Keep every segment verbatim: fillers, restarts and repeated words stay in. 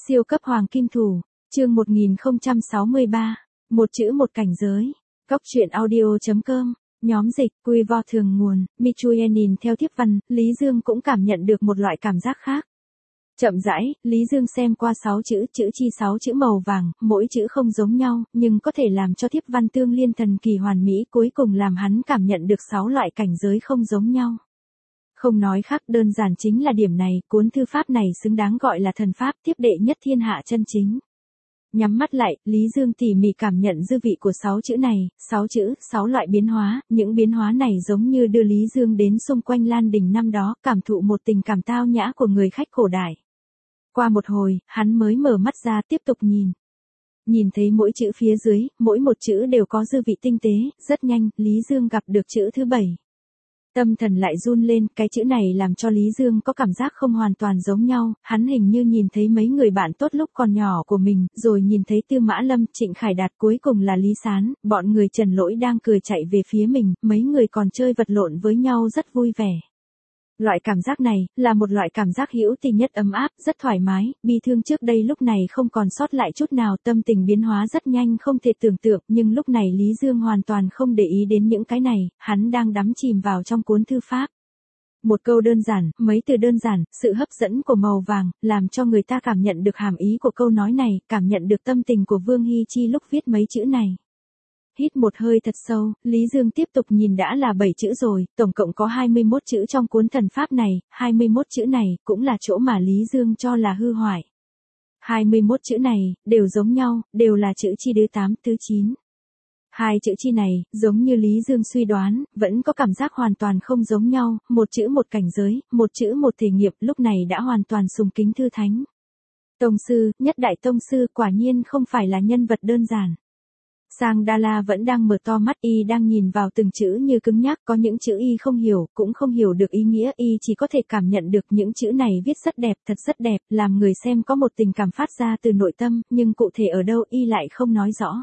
Siêu cấp hoàng kim thủ, chương một nghìn không trăm sáu mươi ba, một chữ một cảnh giới. Góc truyện audio.com, nhóm dịch, quy vo thường nguồn, Michuyenin theo tiếp văn, Lý Dương cũng cảm nhận được một loại cảm giác khác. Chậm rãi, Lý Dương xem qua sáu chữ, chữ chi sáu chữ màu vàng, mỗi chữ không giống nhau, nhưng có thể làm cho tiếp văn tương liên thần kỳ hoàn mỹ, cuối cùng làm hắn cảm nhận được sáu loại cảnh giới không giống nhau. Không nói khác, đơn giản chính là điểm này, cuốn thư pháp này xứng đáng gọi là thần pháp tiếp đệ nhất thiên hạ chân chính. Nhắm mắt lại, Lý Dương tỉ mỉ cảm nhận dư vị của sáu chữ này, sáu chữ, sáu loại biến hóa, những biến hóa này giống như đưa Lý Dương đến xung quanh Lan Đình năm đó, cảm thụ một tình cảm tao nhã của người khách cổ đại. Qua một hồi, hắn mới mở mắt ra tiếp tục nhìn. Nhìn thấy mỗi chữ phía dưới, mỗi một chữ đều có dư vị tinh tế, rất nhanh, Lý Dương gặp được chữ thứ bảy. Tâm thần lại run lên, cái chữ này làm cho Lý Dương có cảm giác không hoàn toàn giống nhau, hắn hình như nhìn thấy mấy người bạn tốt lúc còn nhỏ của mình, rồi nhìn thấy Tư Mã Lâm, Trịnh Khải Đạt, cuối cùng là Lý Sán, bọn người Trần Lỗi đang cười chạy về phía mình, mấy người còn chơi vật lộn với nhau rất vui vẻ. Loại cảm giác này, là một loại cảm giác hữu tình nhất ấm áp, rất thoải mái, bi thương trước đây lúc này không còn sót lại chút nào, tâm tình biến hóa rất nhanh không thể tưởng tượng, nhưng lúc này Lý Dương hoàn toàn không để ý đến những cái này, hắn đang đắm chìm vào trong cuốn thư pháp. Một câu đơn giản, mấy từ đơn giản, sự hấp dẫn của màu vàng, làm cho người ta cảm nhận được hàm ý của câu nói này, cảm nhận được tâm tình của Vương Hy Chi lúc viết mấy chữ này. Hít một hơi thật sâu, Lý Dương tiếp tục nhìn đã là bảy chữ rồi, tổng cộng có hai mươi mốt chữ trong cuốn thần pháp này, hai mươi mốt chữ này cũng là chỗ mà Lý Dương cho là hư hoại. hai mươi mốt chữ này, đều giống nhau, đều là chữ chi thứ tám, thứ chín. Hai chữ chi này, giống như Lý Dương suy đoán, vẫn có cảm giác hoàn toàn không giống nhau, một chữ một cảnh giới, một chữ một thể nghiệp, lúc này đã hoàn toàn sùng kính thư thánh. Tông sư, nhất đại tông sư, quả nhiên không phải là nhân vật đơn giản. Sang Đa La vẫn đang mở to mắt, y đang nhìn vào từng chữ như cứng nhắc, có những chữ y không hiểu, cũng không hiểu được ý nghĩa, y chỉ có thể cảm nhận được những chữ này viết rất đẹp, thật rất đẹp, làm người xem có một tình cảm phát ra từ nội tâm, nhưng cụ thể ở đâu y lại không nói rõ.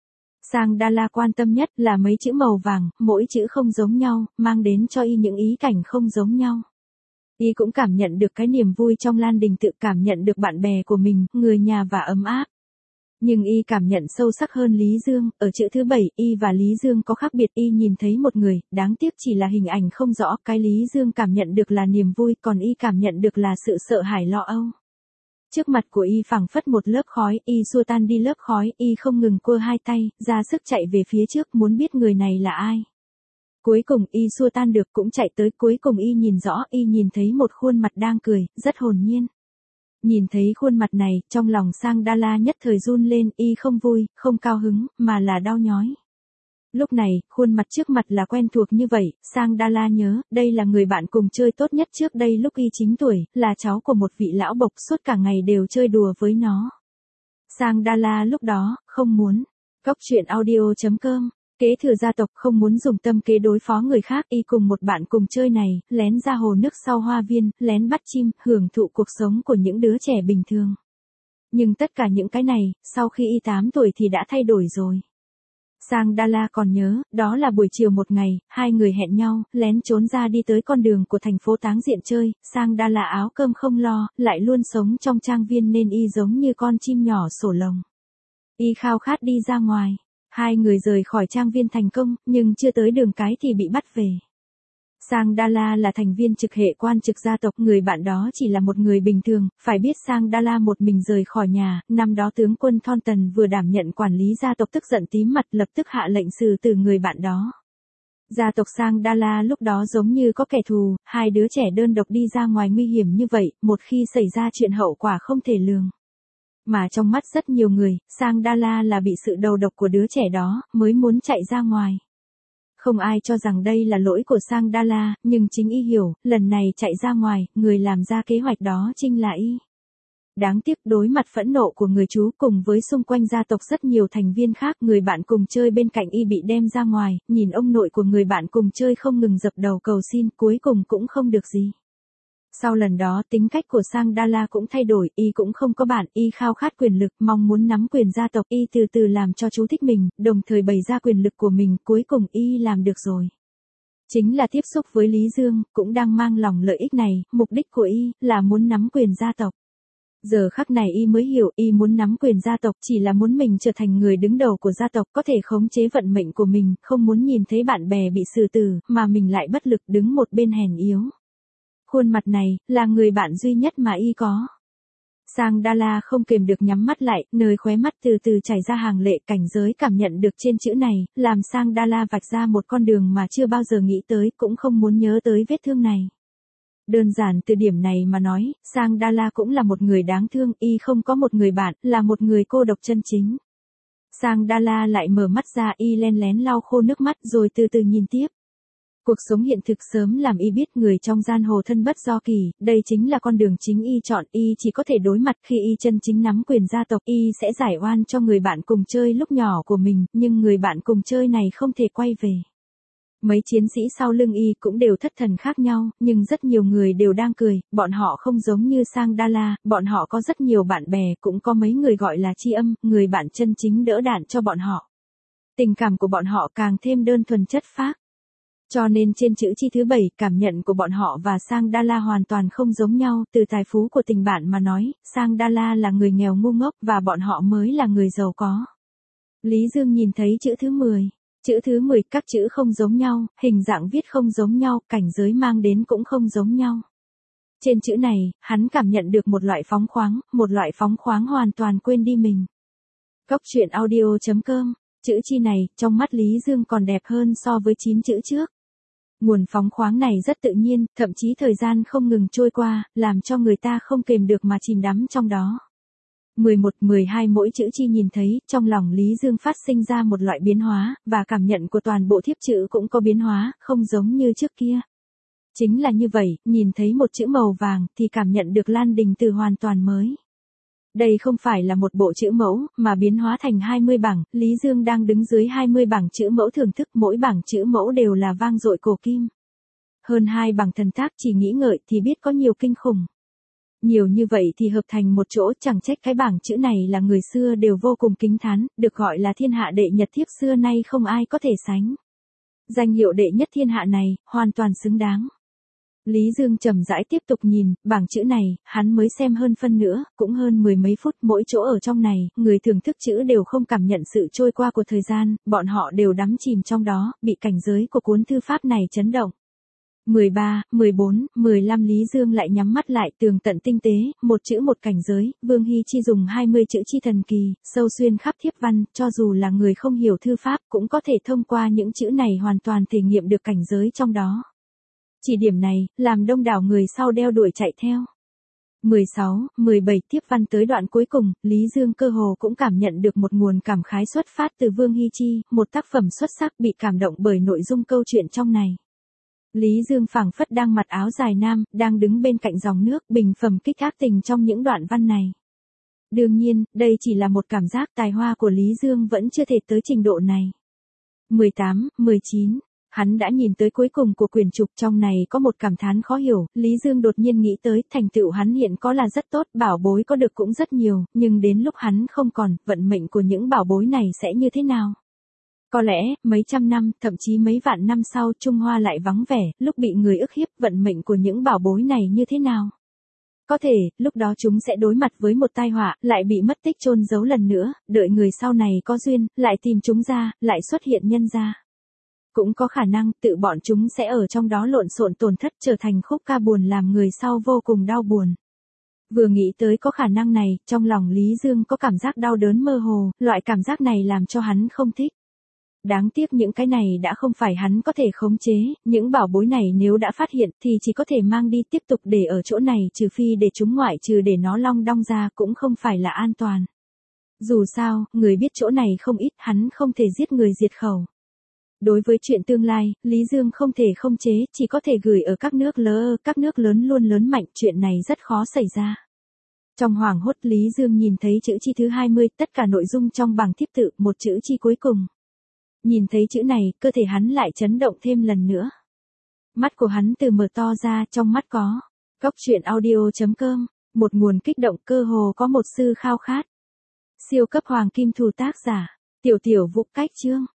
Sang Đa La quan tâm nhất là mấy chữ màu vàng, mỗi chữ không giống nhau, mang đến cho y những ý cảnh không giống nhau. Y cũng cảm nhận được cái niềm vui trong Lan Đình, tự cảm nhận được bạn bè của mình, người nhà và ấm áp. Nhưng y cảm nhận sâu sắc hơn Lý Dương, ở chữ thứ bảy, y và Lý Dương có khác biệt, y nhìn thấy một người, đáng tiếc chỉ là hình ảnh không rõ, cái Lý Dương cảm nhận được là niềm vui, còn y cảm nhận được là sự sợ hãi lo âu. Trước mặt của y phảng phất một lớp khói, y xua tan đi lớp khói, y không ngừng quơ hai tay, ra sức chạy về phía trước, muốn biết người này là ai. Cuối cùng y xua tan được cũng chạy tới, cuối cùng y nhìn rõ, y nhìn thấy một khuôn mặt đang cười, rất hồn nhiên. Nhìn thấy khuôn mặt này, trong lòng Sang Đa La nhất thời run lên, y không vui, không cao hứng, mà là đau nhói. Lúc này, khuôn mặt trước mặt là quen thuộc như vậy, Sang Đa La nhớ, đây là người bạn cùng chơi tốt nhất trước đây lúc y chín tuổi, là cháu của một vị lão bộc, suốt cả ngày đều chơi đùa với nó. Sang Đa La lúc đó, không muốn. Góc truyện audio.com, kế thừa gia tộc không muốn dùng tâm kế đối phó người khác, y cùng một bạn cùng chơi này, lén ra hồ nước sau hoa viên, lén bắt chim, hưởng thụ cuộc sống của những đứa trẻ bình thường. Nhưng tất cả những cái này, sau khi y tám tuổi thì đã thay đổi rồi. Sang Đa La còn nhớ, đó là buổi chiều một ngày, hai người hẹn nhau, lén trốn ra đi tới con đường của thành phố Táng Diện chơi, Sang Đa La áo cơm không lo, lại luôn sống trong trang viên nên y giống như con chim nhỏ sổ lồng. Y khao khát đi ra ngoài. Hai người rời khỏi trang viên thành công, nhưng chưa tới đường cái thì bị bắt về. Sang Đa La là thành viên trực hệ quan trực gia tộc, người bạn đó chỉ là một người bình thường, phải biết Sang Đa La một mình rời khỏi nhà, năm đó tướng quân Thon Tần vừa đảm nhận quản lý gia tộc tức giận tím mặt, lập tức hạ lệnh xử tử người bạn đó. Gia tộc Sang Đa La lúc đó giống như có kẻ thù, hai đứa trẻ đơn độc đi ra ngoài nguy hiểm như vậy, một khi xảy ra chuyện hậu quả không thể lường. Mà trong mắt rất nhiều người, Sang Đa La là bị sự đầu độc của đứa trẻ đó, mới muốn chạy ra ngoài. Không ai cho rằng đây là lỗi của Sang Đa La, nhưng chính y hiểu, lần này chạy ra ngoài, người làm ra kế hoạch đó chính là y. Đáng tiếc đối mặt phẫn nộ của người chú cùng với xung quanh gia tộc rất nhiều thành viên khác, người bạn cùng chơi bên cạnh y bị đem ra ngoài, nhìn ông nội của người bạn cùng chơi không ngừng dập đầu cầu xin, cuối cùng cũng không được gì. Sau lần đó tính cách của Sang Đa La cũng thay đổi, y cũng không có bạn, y khao khát quyền lực, mong muốn nắm quyền gia tộc, y từ từ làm cho chú thích mình, đồng thời bày ra quyền lực của mình, cuối cùng y làm được rồi. Chính là tiếp xúc với Lý Dương, cũng đang mang lòng lợi ích này, mục đích của y là muốn nắm quyền gia tộc. Giờ khắc này y mới hiểu, y muốn nắm quyền gia tộc chỉ là muốn mình trở thành người đứng đầu của gia tộc, có thể khống chế vận mệnh của mình, không muốn nhìn thấy bạn bè bị xử tử, mà mình lại bất lực đứng một bên hèn yếu. Khuôn mặt này, là người bạn duy nhất mà y có. Sang Đa La không kềm được nhắm mắt lại, nơi khóe mắt từ từ chảy ra hàng lệ, cảnh giới cảm nhận được trên chữ này, làm Sang Đa La vạch ra một con đường mà chưa bao giờ nghĩ tới, cũng không muốn nhớ tới vết thương này. Đơn giản từ điểm này mà nói, Sang Đa La cũng là một người đáng thương, y không có một người bạn, là một người cô độc chân chính. Sang Đa La lại mở mắt ra, y len lén lau khô nước mắt rồi từ từ nhìn tiếp. Cuộc sống hiện thực sớm làm y biết người trong giang hồ thân bất do kỳ, đây chính là con đường chính y chọn, y chỉ có thể đối mặt khi y chân chính nắm quyền gia tộc, y sẽ giải oan cho người bạn cùng chơi lúc nhỏ của mình, nhưng người bạn cùng chơi này không thể quay về. Mấy chiến sĩ sau lưng y cũng đều thất thần khác nhau, nhưng rất nhiều người đều đang cười, bọn họ không giống như Sang Đa La, bọn họ có rất nhiều bạn bè, cũng có mấy người gọi là tri âm, người bạn chân chính đỡ đạn cho bọn họ. Tình cảm của bọn họ càng thêm đơn thuần chất phác. Cho nên trên chữ chi thứ bảy, cảm nhận của bọn họ và Sang Đa La hoàn toàn không giống nhau, từ tài phú của tình bạn mà nói, Sang Đa La là người nghèo ngu ngốc và bọn họ mới là người giàu có. Lý Dương nhìn thấy chữ thứ mười. Chữ thứ mười, các chữ không giống nhau, hình dạng viết không giống nhau, cảnh giới mang đến cũng không giống nhau. Trên chữ này, hắn cảm nhận được một loại phóng khoáng, một loại phóng khoáng hoàn toàn quên đi mình. Góc truyện audio chấm com, chữ chi này, trong mắt Lý Dương còn đẹp hơn so với chín chữ trước. Nguồn phóng khoáng này rất tự nhiên, thậm chí thời gian không ngừng trôi qua, làm cho người ta không kềm được mà chìm đắm trong đó. mười một, mười hai mỗi chữ chi nhìn thấy, trong lòng Lý Dương phát sinh ra một loại biến hóa, và cảm nhận của toàn bộ thiếp chữ cũng có biến hóa, không giống như trước kia. Chính là như vậy, nhìn thấy một chữ màu vàng, thì cảm nhận được lan đình từ hoàn toàn mới. Đây không phải là một bộ chữ mẫu, mà biến hóa thành hai mươi bảng, Lý Dương đang đứng dưới hai mươi bảng chữ mẫu thưởng thức, mỗi bảng chữ mẫu đều là vang dội cổ kim. Hơn hai bảng thần tác chỉ nghĩ ngợi thì biết có nhiều kinh khủng. Nhiều như vậy thì hợp thành một chỗ, chẳng trách cái bảng chữ này là người xưa đều vô cùng kính thán, được gọi là thiên hạ đệ nhất thiếp xưa nay không ai có thể sánh. Danh hiệu đệ nhất thiên hạ này, hoàn toàn xứng đáng. Lý Dương chậm rãi tiếp tục nhìn, bảng chữ này, hắn mới xem hơn phân nữa, cũng hơn mười mấy phút, mỗi chỗ ở trong này, người thưởng thức chữ đều không cảm nhận sự trôi qua của thời gian, bọn họ đều đắm chìm trong đó, bị cảnh giới của cuốn thư pháp này chấn động. mười ba, mười bốn, mười lăm Lý Dương lại nhắm mắt lại, tường tận tinh tế, một chữ một cảnh giới, Vương Hy Chi dùng hai mươi chữ chi thần kỳ, sâu xuyên khắp thiếp văn, cho dù là người không hiểu thư pháp, cũng có thể thông qua những chữ này hoàn toàn thể nghiệm được cảnh giới trong đó. Chỉ điểm này, làm đông đảo người sau đeo đuổi chạy theo. mười sáu, mười bảy tiếp văn tới đoạn cuối cùng, Lý Dương cơ hồ cũng cảm nhận được một nguồn cảm khái xuất phát từ Vương Hy Chi, một tác phẩm xuất sắc bị cảm động bởi nội dung câu chuyện trong này. Lý Dương phảng phất đang mặc áo dài nam, đang đứng bên cạnh dòng nước, bình phẩm kích ác tình trong những đoạn văn này. Đương nhiên, đây chỉ là một cảm giác, tài hoa của Lý Dương vẫn chưa thể tới trình độ này. mười tám, mười chín Hắn đã nhìn tới cuối cùng của quyển trục, trong này có một cảm thán khó hiểu, Lý Dương đột nhiên nghĩ tới, thành tựu hắn hiện có là rất tốt, bảo bối có được cũng rất nhiều, nhưng đến lúc hắn không còn, vận mệnh của những bảo bối này sẽ như thế nào? Có lẽ, mấy trăm năm, thậm chí mấy vạn năm sau, Trung Hoa lại vắng vẻ, lúc bị người ức hiếp, vận mệnh của những bảo bối này như thế nào? Có thể, lúc đó chúng sẽ đối mặt với một tai họa, lại bị mất tích chôn giấu lần nữa, đợi người sau này có duyên, lại tìm chúng ra, lại xuất hiện nhân ra. Cũng có khả năng, tự bọn chúng sẽ ở trong đó lộn xộn tổn thất, trở thành khúc ca buồn làm người sau vô cùng đau buồn. Vừa nghĩ tới có khả năng này, trong lòng Lý Dương có cảm giác đau đớn mơ hồ, loại cảm giác này làm cho hắn không thích. Đáng tiếc những cái này đã không phải hắn có thể khống chế, những bảo bối này nếu đã phát hiện thì chỉ có thể mang đi tiếp tục để ở chỗ này, trừ phi để chúng ngoại trừ để nó long đong ra, cũng không phải là an toàn. Dù sao, người biết chỗ này không ít, hắn không thể giết người diệt khẩu. Đối với chuyện tương lai, Lý Dương không thể không chế, chỉ có thể gửi ở các nước lơ, các nước lớn luôn lớn mạnh, chuyện này rất khó xảy ra. Trong hoảng hốt Lý Dương nhìn thấy chữ chi thứ hai mươi, tất cả nội dung trong bảng thiếp tự, một chữ chi cuối cùng. Nhìn thấy chữ này, cơ thể hắn lại chấn động thêm lần nữa. Mắt của hắn từ mở to ra, trong mắt có. Góc truyện audio chấm com, một nguồn kích động, cơ hồ có một sư khao khát. Siêu cấp hoàng kim thủ tác giả, Tiểu Tiểu Vũ cách chương.